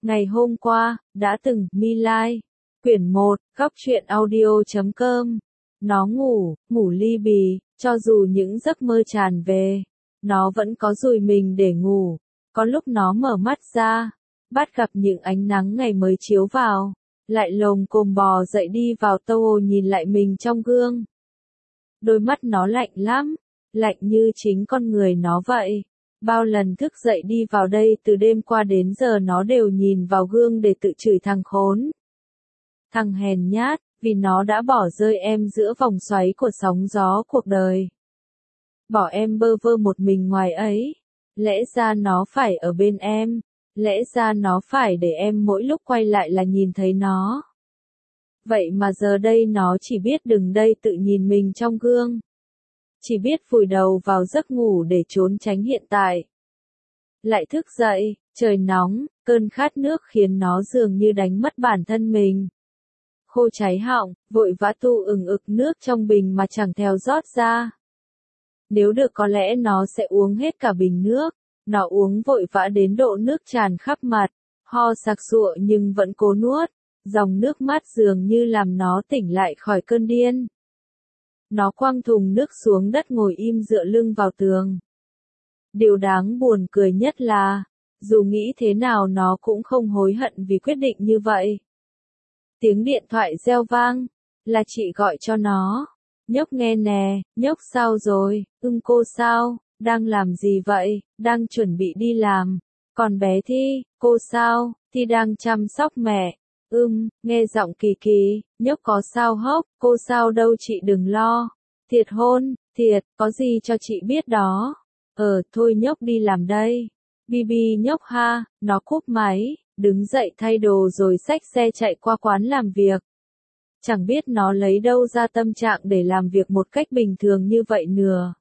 Ngày hôm qua, đã từng, My Lai. Quyển 1, góc truyện audio.com. Nó ngủ li bì, cho dù những giấc mơ tràn về, nó vẫn có dùi mình để ngủ. Có lúc nó mở mắt ra, bắt gặp những ánh nắng ngày mới chiếu vào, lại lồm cồm bò dậy đi vào tô nhìn lại mình trong gương. Đôi mắt nó lạnh lắm, lạnh như chính con người nó vậy. Bao lần thức dậy đi vào đây từ đêm qua đến giờ nó đều nhìn vào gương để tự chửi thằng khốn. Thằng hèn nhát, vì nó đã bỏ rơi em giữa vòng xoáy của sóng gió cuộc đời. Bỏ em bơ vơ một mình ngoài ấy. Lẽ ra nó phải ở bên em. Lẽ ra nó phải để em mỗi lúc quay lại là nhìn thấy nó. Vậy mà giờ đây nó chỉ biết đứng đây tự nhìn mình trong gương. Chỉ biết vùi đầu vào giấc ngủ để trốn tránh hiện tại. Lại thức dậy, trời nóng, cơn khát nước khiến nó dường như đánh mất bản thân mình. Khô cháy họng, vội vã tu ừng ực nước trong bình mà chẳng theo rót ra. Nếu được có lẽ nó sẽ uống hết cả bình nước. Nó uống vội vã đến độ nước tràn khắp mặt, ho sặc sụa nhưng vẫn cố nuốt. Dòng nước mắt dường như làm nó tỉnh lại khỏi cơn điên. Nó quăng thùng nước xuống đất ngồi im dựa lưng vào tường. Điều đáng buồn cười nhất là, dù nghĩ thế nào nó cũng không hối hận vì quyết định như vậy. Tiếng điện thoại reo vang, là chị gọi cho nó. Nhóc nghe nè, nhóc sao rồi, cô sao, đang làm gì vậy, đang chuẩn bị đi làm. Còn bé Thi, cô sao, Thi đang chăm sóc mẹ. Nghe giọng kỳ kỳ, nhóc có sao hốc, cô sao đâu chị đừng lo. Thiệt hôn, thiệt, có gì cho chị biết đó. Thôi nhóc đi làm đây. Bibi nhóc ha, nó cúp máy, đứng dậy thay đồ rồi xách xe chạy qua quán làm việc. Chẳng biết nó lấy đâu ra tâm trạng để làm việc một cách bình thường như vậy nữa.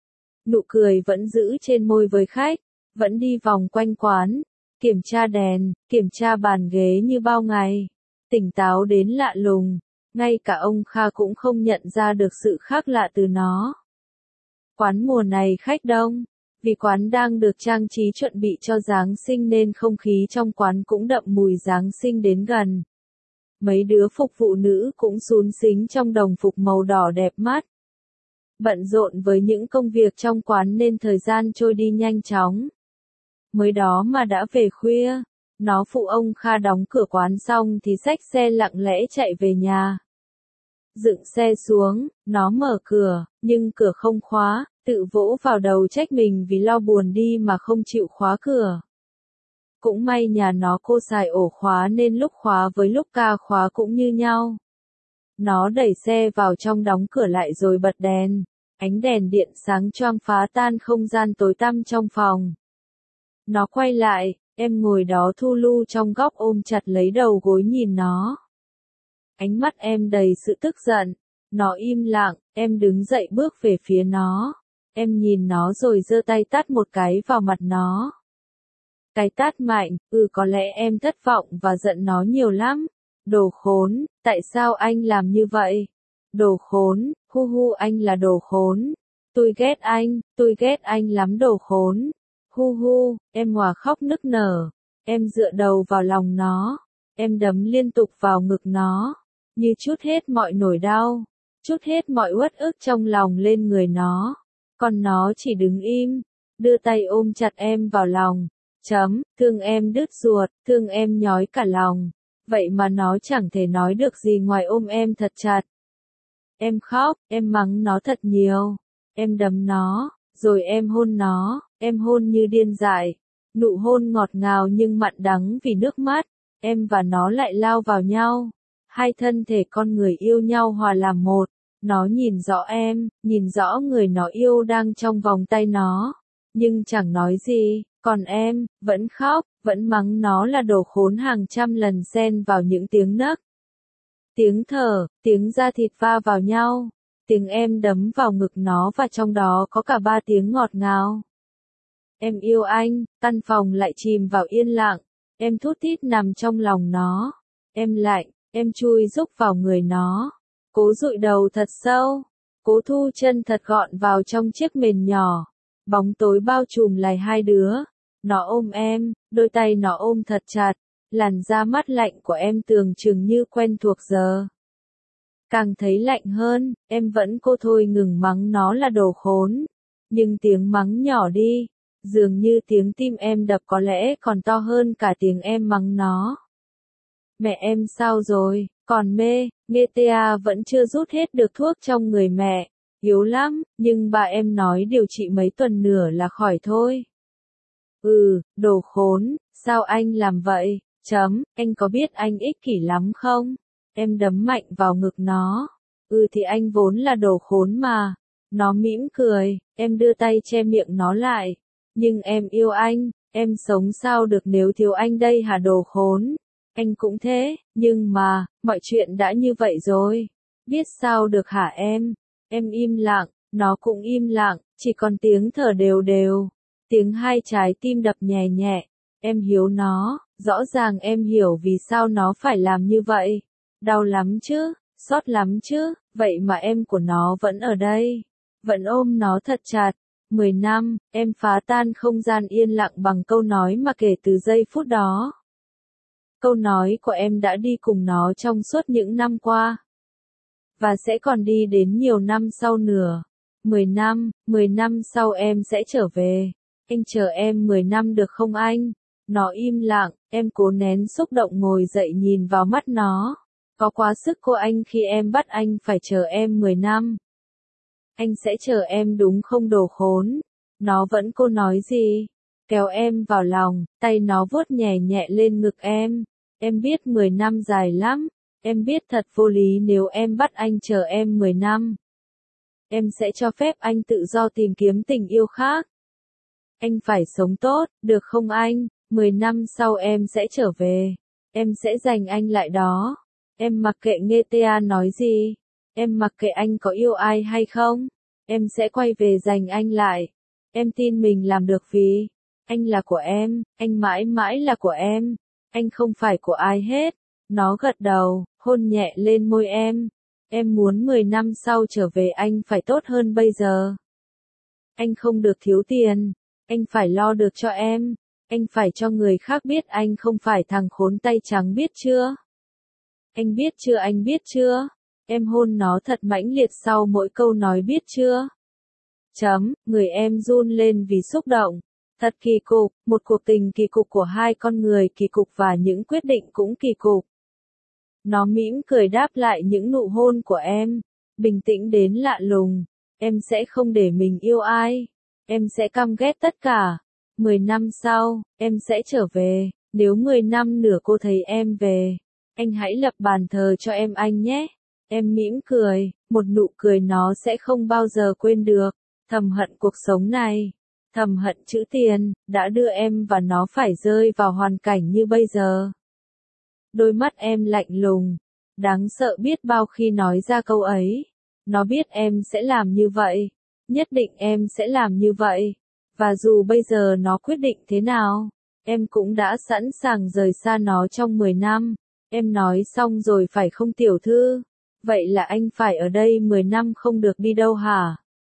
Nụ cười vẫn giữ trên môi với khách, vẫn đi vòng quanh quán, kiểm tra đèn, kiểm tra bàn ghế như bao ngày. Tỉnh táo đến lạ lùng, ngay cả ông Kha cũng không nhận ra được sự khác lạ từ nó. Quán mùa này khách đông, vì quán đang được trang trí chuẩn bị cho Giáng sinh nên không khí trong quán cũng đậm mùi Giáng sinh đến gần. Mấy đứa phục vụ nữ cũng xún xính trong đồng phục màu đỏ đẹp mắt. Bận rộn với những công việc trong quán nên thời gian trôi đi nhanh chóng. Mới đó mà đã về khuya, nó phụ ông Kha đóng cửa quán xong thì xách xe lặng lẽ chạy về nhà. Dựng xe xuống, nó mở cửa, nhưng cửa không khóa, tự vỗ vào đầu trách mình vì lo buồn đi mà không chịu khóa cửa. Cũng may nhà nó cô xài ổ khóa nên lúc khóa với lúc ca khóa cũng như nhau. Nó đẩy xe vào trong đóng cửa lại rồi bật đèn. Ánh đèn điện sáng choang phá tan không gian tối tăm trong phòng. Nó quay lại, em ngồi đó thu lu trong góc ôm chặt lấy đầu gối nhìn nó. Ánh mắt em đầy sự tức giận. Nó im lặng, em đứng dậy bước về phía nó. Em nhìn nó rồi giơ tay tát một cái vào mặt nó. Cái tát mạnh, có lẽ em thất vọng và giận nó nhiều lắm. Đồ khốn, tại sao anh làm như vậy? Đồ khốn, hu anh là đồ khốn. Tôi ghét anh lắm đồ khốn. Hu, em hòa khóc nức nở. Em dựa đầu vào lòng nó. Em đấm liên tục vào ngực nó. Như trút hết mọi nỗi đau. Trút hết mọi uất ức trong lòng lên người nó. Còn nó chỉ đứng im. Đưa tay ôm chặt em vào lòng. Thương em đứt ruột, thương em nhói cả lòng. Vậy mà nó chẳng thể nói được gì ngoài ôm em thật chặt. Em khóc, em mắng nó thật nhiều. Em đấm nó, rồi em hôn nó, em hôn như điên dại. Nụ hôn ngọt ngào nhưng mặn đắng vì nước mắt. Em và nó lại lao vào nhau. Hai thân thể con người yêu nhau hòa làm một. Nó nhìn rõ em, nhìn rõ người nó yêu đang trong vòng tay nó. Nhưng chẳng nói gì, còn em, vẫn khóc, vẫn mắng nó là đồ khốn hàng trăm lần xen vào những tiếng nấc. Tiếng thở, tiếng da thịt va vào nhau, tiếng em đấm vào ngực nó và trong đó có cả 3 tiếng ngọt ngào. Em yêu anh, căn phòng lại chìm vào yên lặng, em thút thít nằm trong lòng nó. Em lạnh, em chui rúc vào người nó. Cố dụi đầu thật sâu, cố thu chân thật gọn vào trong chiếc mền nhỏ. Bóng tối bao trùm lại hai đứa. Nó ôm em, đôi tay nó ôm thật chặt. Làn da mát lạnh của em tưởng chừng như quen thuộc giờ. Càng thấy lạnh hơn, em vẫn cô thôi ngừng mắng nó là đồ khốn. Nhưng tiếng mắng nhỏ đi, dường như tiếng tim em đập có lẽ còn to hơn cả tiếng em mắng nó. Mẹ em sao rồi, còn mê, GTA vẫn chưa rút hết được thuốc trong người mẹ. Yếu lắm, nhưng bà em nói điều trị mấy tuần nữa là khỏi thôi. Đồ khốn, sao anh làm vậy? Anh có biết anh ích kỷ lắm không? Em đấm mạnh vào ngực nó. Thì anh vốn là đồ khốn mà. Nó mỉm cười, em đưa tay che miệng nó lại. Nhưng em yêu anh, em sống sao được nếu thiếu anh đây hả đồ khốn? Anh cũng thế, nhưng mà, mọi chuyện đã như vậy rồi. Biết sao được hả em? Em im lặng, nó cũng im lặng, chỉ còn tiếng thở đều đều. Tiếng hai trái tim đập nhẹ nhẹ. Em hiểu nó, rõ ràng em hiểu vì sao nó phải làm như vậy. Đau lắm chứ, xót lắm chứ, vậy mà em của nó vẫn ở đây. Vẫn ôm nó thật chặt. 10 năm, em phá tan không gian yên lặng bằng câu nói mà kể từ giây phút đó. Câu nói của em đã đi cùng nó trong suốt những năm qua. Và sẽ còn đi đến nhiều năm sau nữa. 10 năm sau em sẽ trở về. Anh chờ em 10 năm được không anh? Nó im lặng, em cố nén xúc động ngồi dậy nhìn vào mắt nó. Có quá sức cô anh khi em bắt anh phải chờ em 10 năm. Anh sẽ chờ em đúng không đồ khốn? Nó vẫn cô nói gì? Kéo em vào lòng, tay nó vuốt nhẹ nhẹ lên ngực em. Em biết 10 năm dài lắm. Em biết thật vô lý nếu em bắt anh chờ em 10 năm. Em sẽ cho phép anh tự do tìm kiếm tình yêu khác. Anh phải sống tốt, được không anh? 10 năm sau em sẽ trở về. Em sẽ giành anh lại đó. Em mặc kệ GTA nói gì. Em mặc kệ anh có yêu ai hay không. Em sẽ quay về giành anh lại. Em tin mình làm được vì anh là của em, anh mãi mãi là của em. Anh không phải của ai hết. Nó gật đầu, hôn nhẹ lên môi em. Em muốn 10 năm sau trở về anh phải tốt hơn bây giờ. Anh không được thiếu tiền. Anh phải lo được cho em. Anh phải cho người khác biết anh không phải thằng khốn tay trắng biết chưa? Anh biết chưa anh biết chưa? Em hôn nó thật mãnh liệt sau mỗi câu nói biết chưa? Người em run lên vì xúc động. Thật kỳ cục, một cuộc tình kỳ cục của hai con người kỳ cục và những quyết định cũng kỳ cục. Nó mỉm cười đáp lại những nụ hôn của em. Bình tĩnh đến lạ lùng. Em sẽ không để mình yêu ai. Em sẽ căm ghét tất cả. 10 năm sau, em sẽ trở về. Nếu 10 năm nữa cô thấy em về, anh hãy lập bàn thờ cho em anh nhé. Em mỉm cười, một nụ cười nó sẽ không bao giờ quên được. Thầm hận cuộc sống này. Thầm hận chữ tiền, đã đưa em và nó phải rơi vào hoàn cảnh như bây giờ. Đôi mắt em lạnh lùng. Đáng sợ biết bao khi nói ra câu ấy. Nó biết em sẽ làm như vậy. Nhất định em sẽ làm như vậy. Và dù bây giờ nó quyết định thế nào, em cũng đã sẵn sàng rời xa nó trong 10 năm. Em nói xong rồi phải không tiểu thư? Vậy là anh phải ở đây 10 năm không được đi đâu hả?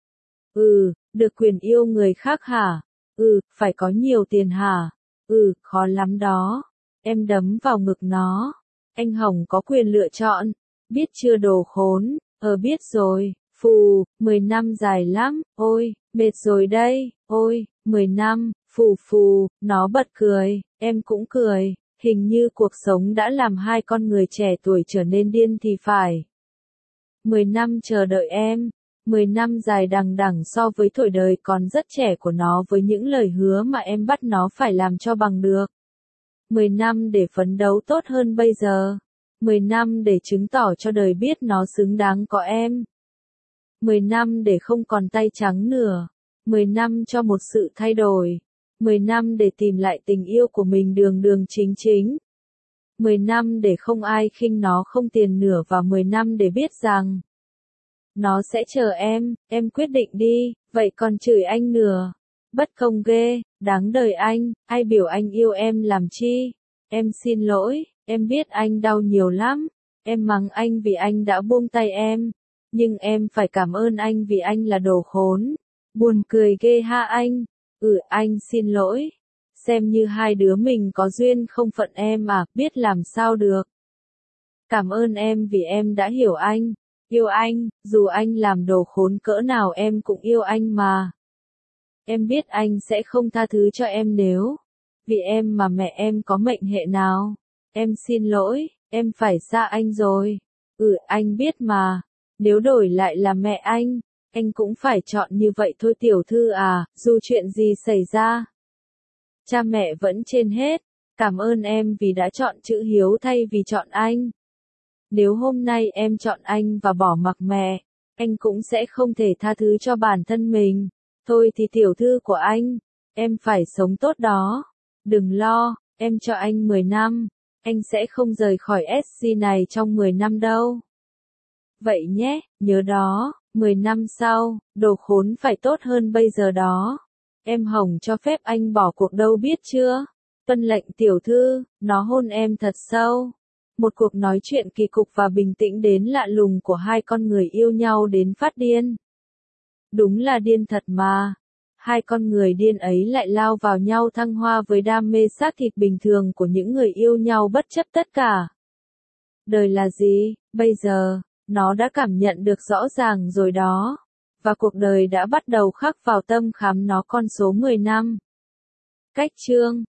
Được quyền yêu người khác hả? Phải có nhiều tiền hả? Khó lắm đó. Em đấm vào ngực nó. Anh Hồng có quyền lựa chọn. Biết chưa đồ khốn? Biết rồi. 10 năm dài lắm. Ôi, mệt rồi đây. Ôi, 10 năm. Nó bật cười. Em cũng cười. Hình như cuộc sống đã làm hai con người trẻ tuổi trở nên điên thì phải. 10 năm chờ đợi em. 10 năm dài đằng đẵng so với tuổi đời còn rất trẻ của nó với những lời hứa mà em bắt nó phải làm cho bằng được. 10 năm để phấn đấu tốt hơn bây giờ. 10 năm để chứng tỏ cho đời biết nó xứng đáng có em. 10 năm để không còn tay trắng nữa. 10 năm cho một sự thay đổi. 10 năm để tìm lại tình yêu của mình đường đường chính chính. 10 năm để không ai khinh nó không tiền nữa và 10 năm để biết rằng nó sẽ chờ em quyết định đi, vậy còn chửi anh nữa. Bất công ghê, đáng đời anh, ai biểu anh yêu em làm chi? Em xin lỗi, em biết anh đau nhiều lắm. Em mắng anh vì anh đã buông tay em. Nhưng em phải cảm ơn anh vì anh là đồ khốn. Buồn cười ghê ha anh. Anh xin lỗi. xem như hai đứa mình có duyên không phận em à, biết làm sao được. Cảm ơn em vì em đã hiểu anh, yêu anh, dù anh làm đồ khốn cỡ nào em cũng yêu anh mà. Em biết anh sẽ không tha thứ cho em nếu vì em mà mẹ em có mệnh hệ nào. Em xin lỗi, em phải xa anh rồi. Anh biết mà. Nếu đổi lại là mẹ anh cũng phải chọn như vậy thôi tiểu thư à, dù chuyện gì xảy ra. Cha mẹ vẫn trên hết. Cảm ơn em vì đã chọn chữ hiếu thay vì chọn anh. Nếu hôm nay em chọn anh và bỏ mặc mẹ, anh cũng sẽ không thể tha thứ cho bản thân mình. Thôi thì tiểu thư của anh, em phải sống tốt đó. Đừng lo, em cho anh 10 năm, anh sẽ không rời khỏi SC này trong 10 năm đâu. Vậy nhé, nhớ đó, 10 năm sau, đồ khốn phải tốt hơn bây giờ đó. Em Hồng cho phép anh bỏ cuộc đâu biết chưa? Tuân lệnh tiểu thư, nó hôn em thật sâu. Một cuộc nói chuyện kỳ cục và bình tĩnh đến lạ lùng của hai con người yêu nhau đến phát điên. Đúng là điên thật mà. Hai con người điên ấy lại lao vào nhau thăng hoa với đam mê xác thịt bình thường của những người yêu nhau bất chấp tất cả. Đời là gì, bây giờ, nó đã cảm nhận được rõ ràng rồi đó. Và cuộc đời đã bắt đầu khắc vào tâm khảm nó con số 10 năm. Cách chương